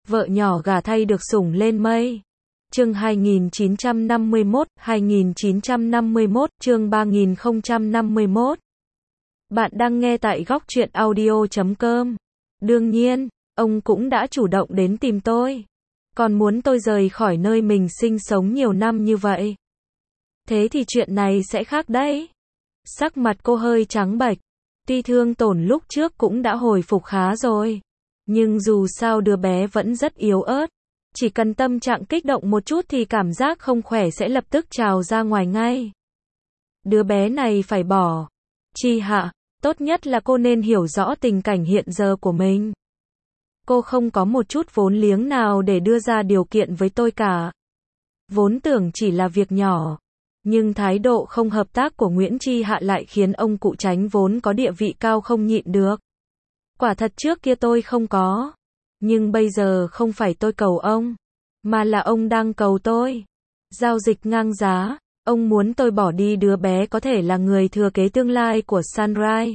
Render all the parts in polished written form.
Vợ nhỏ gả thay được sủng lên mây. Chương 2951, chương 3051. Bạn đang nghe tại góc truyện audio.com. Đương nhiên, ông cũng đã chủ động đến tìm tôi. Còn muốn tôi rời khỏi nơi mình sinh sống nhiều năm như vậy. Thế thì chuyện này sẽ khác đấy. Sắc mặt cô hơi trắng bệch. Tuy thương tổn lúc trước cũng đã hồi phục khá rồi. Nhưng dù sao đứa bé vẫn rất yếu ớt. Chỉ cần tâm trạng kích động một chút thì cảm giác không khỏe sẽ lập tức trào ra ngoài ngay. Đứa bé này phải bỏ. Chi Hạ, tốt nhất là cô nên hiểu rõ tình cảnh hiện giờ của mình. Cô không có một chút vốn liếng nào để đưa ra điều kiện với tôi cả. Vốn tưởng chỉ là việc nhỏ. Nhưng thái độ không hợp tác của Nguyễn Chi Hạ lại khiến ông cụ Chánh vốn có địa vị cao không nhịn được. Quả thật trước kia tôi không có. Nhưng bây giờ không phải tôi cầu ông. Mà là ông đang cầu tôi. Giao dịch ngang giá. Ông muốn tôi bỏ đi đứa bé có thể là người thừa kế tương lai của Sunrise.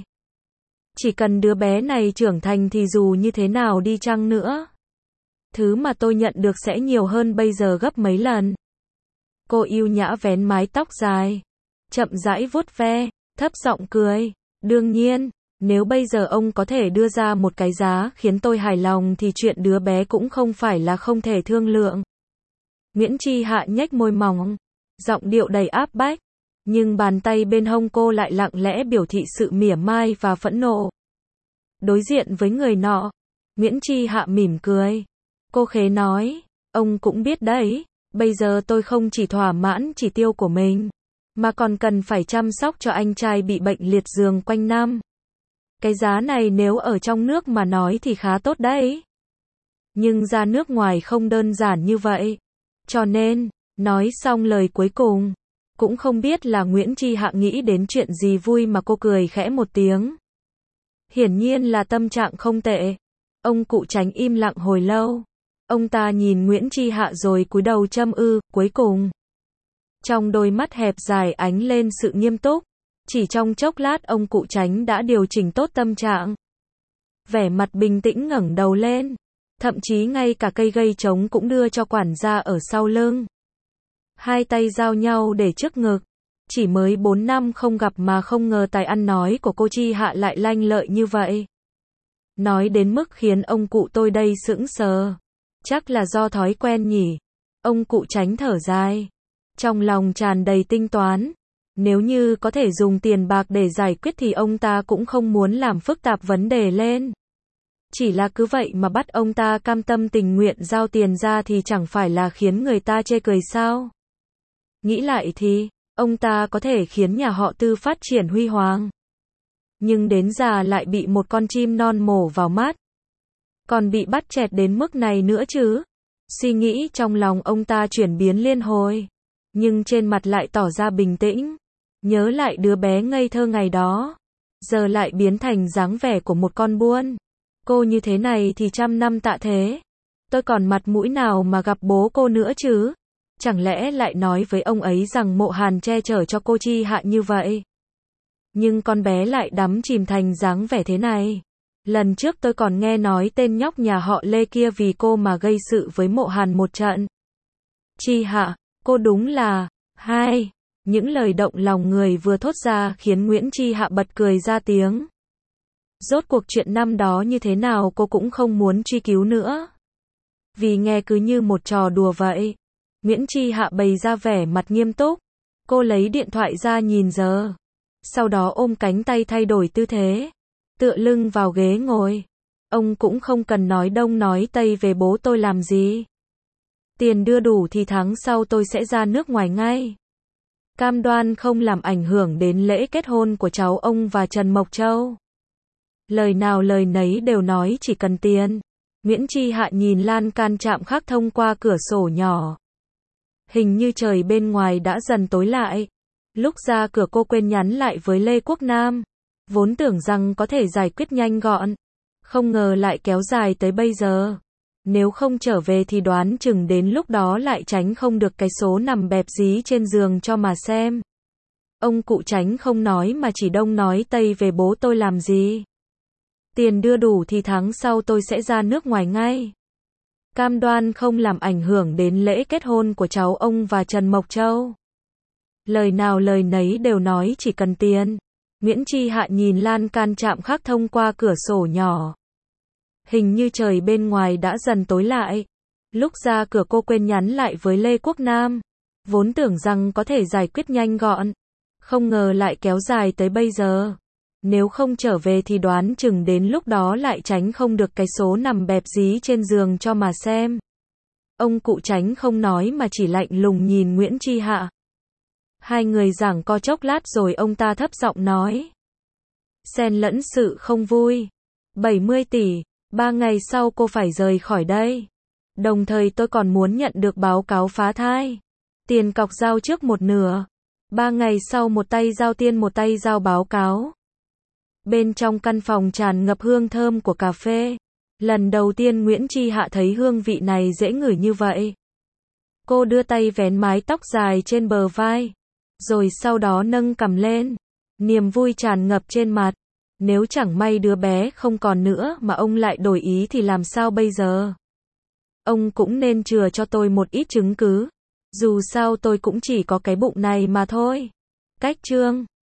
Chỉ cần đứa bé này trưởng thành thì dù như thế nào đi chăng nữa. Thứ mà tôi nhận được sẽ nhiều hơn bây giờ gấp mấy lần. Cô yêu nhã vén mái tóc dài. Chậm rãi vuốt ve, thấp giọng cười. Đương nhiên, nếu bây giờ ông có thể đưa ra một cái giá khiến tôi hài lòng thì chuyện đứa bé cũng không phải là không thể thương lượng. Nguyễn Chi Hạ nhếch môi mỏng. Giọng điệu đầy áp bách. Nhưng bàn tay bên hông cô lại lặng lẽ biểu thị sự mỉa mai và phẫn nộ. Đối diện với người nọ, Nguyễn Chi Hạ mỉm cười. Cô khế nói, ông cũng biết đấy, bây giờ tôi không chỉ thỏa mãn chỉ tiêu của mình, mà còn cần phải chăm sóc cho anh trai bị bệnh liệt giường quanh năm. Cái giá này nếu ở trong nước mà nói thì khá tốt đấy. Nhưng ra nước ngoài không đơn giản như vậy. Cho nên, nói xong lời cuối cùng, cũng không biết là Nguyễn Chi Hạ nghĩ đến chuyện gì vui mà cô cười khẽ một tiếng. Hiển nhiên là tâm trạng không tệ. Ông cụ Chánh im lặng hồi lâu. Ông ta nhìn Nguyễn Chi Hạ rồi cúi đầu châm cuối cùng. Trong đôi mắt hẹp dài ánh lên sự nghiêm túc. Chỉ trong chốc lát ông cụ Chánh đã điều chỉnh tốt tâm trạng. Vẻ mặt bình tĩnh ngẩng đầu lên. Thậm chí ngay cả cây gây trống cũng đưa cho quản gia ở sau lưng. Hai tay giao nhau để trước ngực. Chỉ mới 4 năm không gặp mà không ngờ tài ăn nói của cô Chi Hạ lại lanh lợi như vậy. Nói đến mức khiến ông cụ tôi đây sững sờ. Chắc là do thói quen nhỉ. Ông cụ Chánh thở dài. Trong lòng tràn đầy tính toán. Nếu như có thể dùng tiền bạc để giải quyết thì ông ta cũng không muốn làm phức tạp vấn đề lên. Chỉ là cứ vậy mà bắt ông ta cam tâm tình nguyện giao tiền ra thì chẳng phải là khiến người ta chê cười sao? Nghĩ lại thì, ông ta có thể khiến nhà họ Tư phát triển huy hoàng. Nhưng đến già lại bị một con chim non mổ vào mắt. Còn bị bắt chẹt đến mức này nữa chứ? Suy nghĩ trong lòng ông ta chuyển biến liên hồi. Nhưng trên mặt lại tỏ ra bình tĩnh. Nhớ lại đứa bé ngây thơ ngày đó. Giờ lại biến thành dáng vẻ của một con buôn. Cô như thế này thì 100 năm tạ thế. Tôi còn mặt mũi nào mà gặp bố cô nữa chứ? Chẳng lẽ lại nói với ông ấy rằng Mộ Hàn che chở cho cô Chi Hạ như vậy? Nhưng con bé lại đắm chìm thành dáng vẻ thế này. Lần trước tôi còn nghe nói tên nhóc nhà họ Lê kia vì cô mà gây sự với Mộ Hàn một trận. Chi Hạ, cô đúng là... Hai. Những lời động lòng người vừa thốt ra khiến Nguyễn Chi Hạ bật cười ra tiếng. Rốt cuộc chuyện năm đó như thế nào cô cũng không muốn truy cứu nữa. Vì nghe cứ như một trò đùa vậy. Nguyễn Chi Hạ bày ra vẻ mặt nghiêm túc. Cô lấy điện thoại ra nhìn giờ. Sau đó ôm cánh tay thay đổi tư thế. Tựa lưng vào ghế ngồi. Ông cũng không cần nói đông nói tây về bố tôi làm gì. Tiền đưa đủ thì tháng sau tôi sẽ ra nước ngoài ngay. Cam đoan không làm ảnh hưởng đến lễ kết hôn của cháu ông và Trần Mộc Châu. Lời nào lời nấy đều nói chỉ cần tiền. Nguyễn Chi Hạ nhìn lan can trạm khắc thông qua cửa sổ nhỏ. Hình như trời bên ngoài đã dần tối lại. Lúc ra cửa cô quên nhắn lại với Lê Quốc Nam. Vốn tưởng rằng có thể giải quyết nhanh gọn. Không ngờ lại kéo dài tới bây giờ. Nếu không trở về thì đoán chừng đến lúc đó lại tránh không được cái số nằm bẹp dí trên giường cho mà xem. Ông cụ Chánh không nói mà chỉ đông nói tây về bố tôi làm gì. Tiền đưa đủ thì tháng sau tôi sẽ ra nước ngoài ngay. cam đoan không làm ảnh hưởng đến lễ kết hôn của cháu ông và Trần Mộc Châu. Lời nào lời nấy đều nói chỉ cần tiền. Nguyễn Chi Hạ nhìn lan can trạm khắc thông qua cửa sổ nhỏ. Hình như trời bên ngoài đã dần tối lại. Lúc ra cửa cô quên nhắn lại với Lê Quốc Nam. Vốn tưởng rằng có thể giải quyết nhanh gọn. Không ngờ lại kéo dài tới bây giờ. Nếu không trở về thì đoán chừng đến lúc đó lại tránh không được cái số nằm bẹp dí trên giường cho mà xem. Ông cụ Tránh không nói mà chỉ lạnh lùng nhìn Nguyễn Chi Hạ. Hai người giằng co chốc lát rồi ông ta thấp giọng nói. Xen lẫn sự không vui. 70 tỷ, 3 ngày sau cô phải rời khỏi đây. Đồng thời tôi còn muốn nhận được báo cáo phá thai. Tiền cọc giao trước một nửa. 3 ngày sau một tay giao tiền một tay giao báo cáo. Bên trong căn phòng tràn ngập hương thơm của cà phê. Lần đầu tiên Nguyễn Chi Hạ thấy hương vị này dễ ngửi như vậy. Cô đưa tay vén mái tóc dài trên bờ vai. Rồi sau đó nâng cằm lên. Niềm vui tràn ngập trên mặt. Nếu chẳng may đứa bé không còn nữa mà ông lại đổi ý thì làm sao bây giờ? Ông cũng nên chừa cho tôi một ít chứng cứ. Dù sao tôi cũng chỉ có cái bụng này mà thôi. Cách chương